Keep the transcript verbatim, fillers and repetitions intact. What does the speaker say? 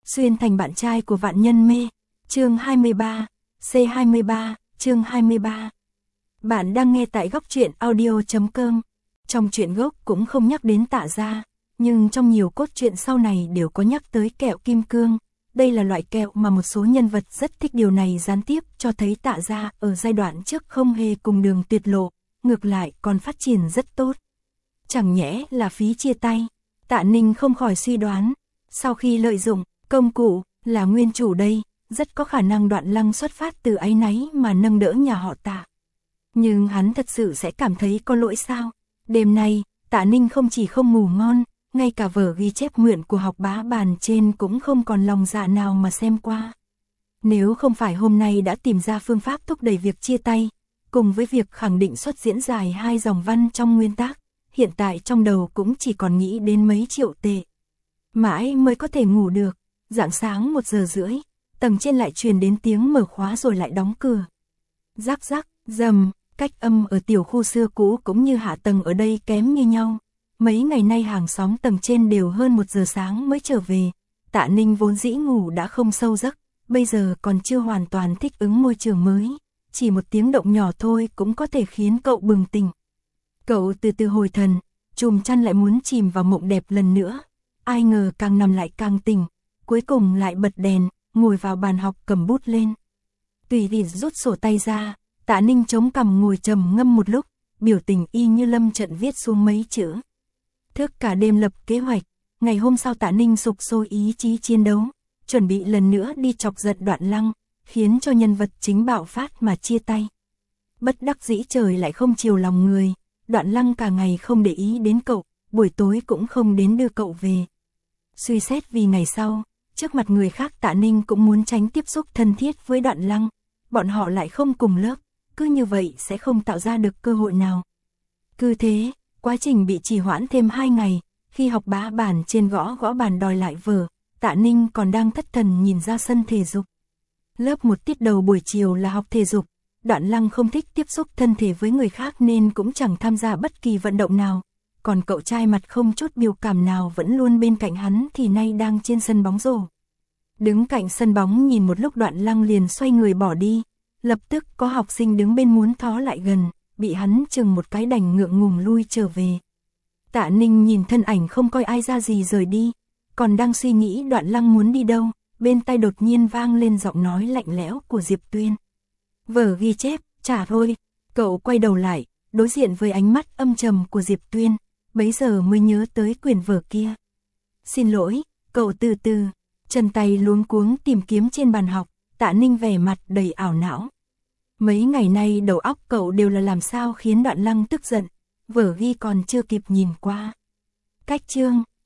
xuyên thành bạn trai của vạn nhân mê. Chương hai mươi ba, C hai mươi ba, chương hai mươi ba. Bạn đang nghe tại góc truyện audio chấm com. Trong truyện gốc cũng không nhắc đến Tạ Gia, nhưng trong nhiều cốt truyện sau này đều có nhắc tới kẹo kim cương. Đây là loại kẹo mà một số nhân vật rất thích, điều này gián tiếp cho thấy Tạ Gia ở giai đoạn trước không hề cùng đường tuyệt lộ, ngược lại còn phát triển rất tốt. Chẳng nhẽ là phí chia tay? Tạ Ninh không khỏi suy đoán, sau khi lợi dụng công cụ là nguyên chủ đây, rất có khả năng Đoạn Lăng xuất phát từ áy náy mà nâng đỡ nhà họ Tạ. Nhưng hắn thật sự sẽ cảm thấy có lỗi sao? Đêm nay, Tạ Ninh không chỉ không ngủ ngon, ngay cả vở ghi chép nguyện của học bá bàn trên cũng không còn lòng dạ nào mà xem qua. Nếu không phải hôm nay đã tìm ra phương pháp thúc đẩy việc chia tay, cùng với việc khẳng định xuất diễn dài hai dòng văn trong nguyên tác, hiện tại trong đầu cũng chỉ còn nghĩ đến mấy triệu tệ. Mãi mới có thể ngủ được, rạng sáng một giờ rưỡi, tầng trên lại truyền đến tiếng mở khóa rồi lại đóng cửa. Rắc rắc, rầm, cách âm ở tiểu khu xưa cũ cũng như hạ tầng ở đây kém như nhau. Mấy ngày nay hàng xóm tầng trên đều hơn một giờ sáng mới trở về. Tạ Ninh vốn dĩ ngủ đã không sâu giấc, bây giờ còn chưa hoàn toàn thích ứng môi trường mới. Chỉ một tiếng động nhỏ thôi cũng có thể khiến cậu bừng tỉnh. Cậu từ từ hồi thần, chùm chăn lại muốn chìm vào mộng đẹp lần nữa. Ai ngờ càng nằm lại càng tỉnh, cuối cùng lại bật đèn, ngồi vào bàn học cầm bút lên. Tùy tiện rút sổ tay ra, Tạ Ninh chống cằm ngồi trầm ngâm một lúc, biểu tình y như lâm trận viết xuống mấy chữ. Thức cả đêm lập kế hoạch, ngày hôm sau Tạ Ninh sục sôi ý chí chiến đấu, chuẩn bị lần nữa đi chọc giận Đoạn Lăng, khiến cho nhân vật chính bạo phát mà chia tay. Bất đắc dĩ trời lại không chiều lòng người, Đoạn Lăng cả ngày không để ý đến cậu, buổi tối cũng không đến đưa cậu về. Suy xét vì ngày sau, trước mặt người khác Tạ Ninh cũng muốn tránh tiếp xúc thân thiết với Đoạn Lăng, bọn họ lại không cùng lớp, cứ như vậy sẽ không tạo ra được cơ hội nào. Cứ thế, quá trình bị trì hoãn thêm hai ngày, khi học bá bàn trên gõ gõ bàn đòi lại vở, Tạ Ninh còn đang thất thần nhìn ra sân thể dục. Lớp một tiết đầu buổi chiều là học thể dục, Đoạn Lăng không thích tiếp xúc thân thể với người khác nên cũng chẳng tham gia bất kỳ vận động nào, còn cậu trai mặt không chút biểu cảm nào vẫn luôn bên cạnh hắn thì nay đang trên sân bóng rổ. Đứng cạnh sân bóng nhìn một lúc Đoạn Lăng liền xoay người bỏ đi, lập tức có học sinh đứng bên muốn thó lại gần, bị hắn chừng một cái đành ngượng ngùng lui trở về. Tạ Ninh nhìn thân ảnh không coi ai ra gì rời đi, còn đang suy nghĩ Đoạn Lăng muốn đi đâu, bên tai đột nhiên vang lên giọng nói lạnh lẽo của Diệp Tuyên. Vở ghi chép, trả thôi. Cậu quay đầu lại, đối diện với ánh mắt âm trầm của Diệp Tuyên, bấy giờ mới nhớ tới quyển vở kia. Xin lỗi, cậu từ từ, chân tay luống cuống tìm kiếm trên bàn học, Tạ Ninh vẻ mặt đầy ảo não. Mấy ngày nay đầu óc cậu đều là làm sao khiến Đoạn Lăng tức giận, vở ghi còn chưa kịp nhìn qua. Cách chương,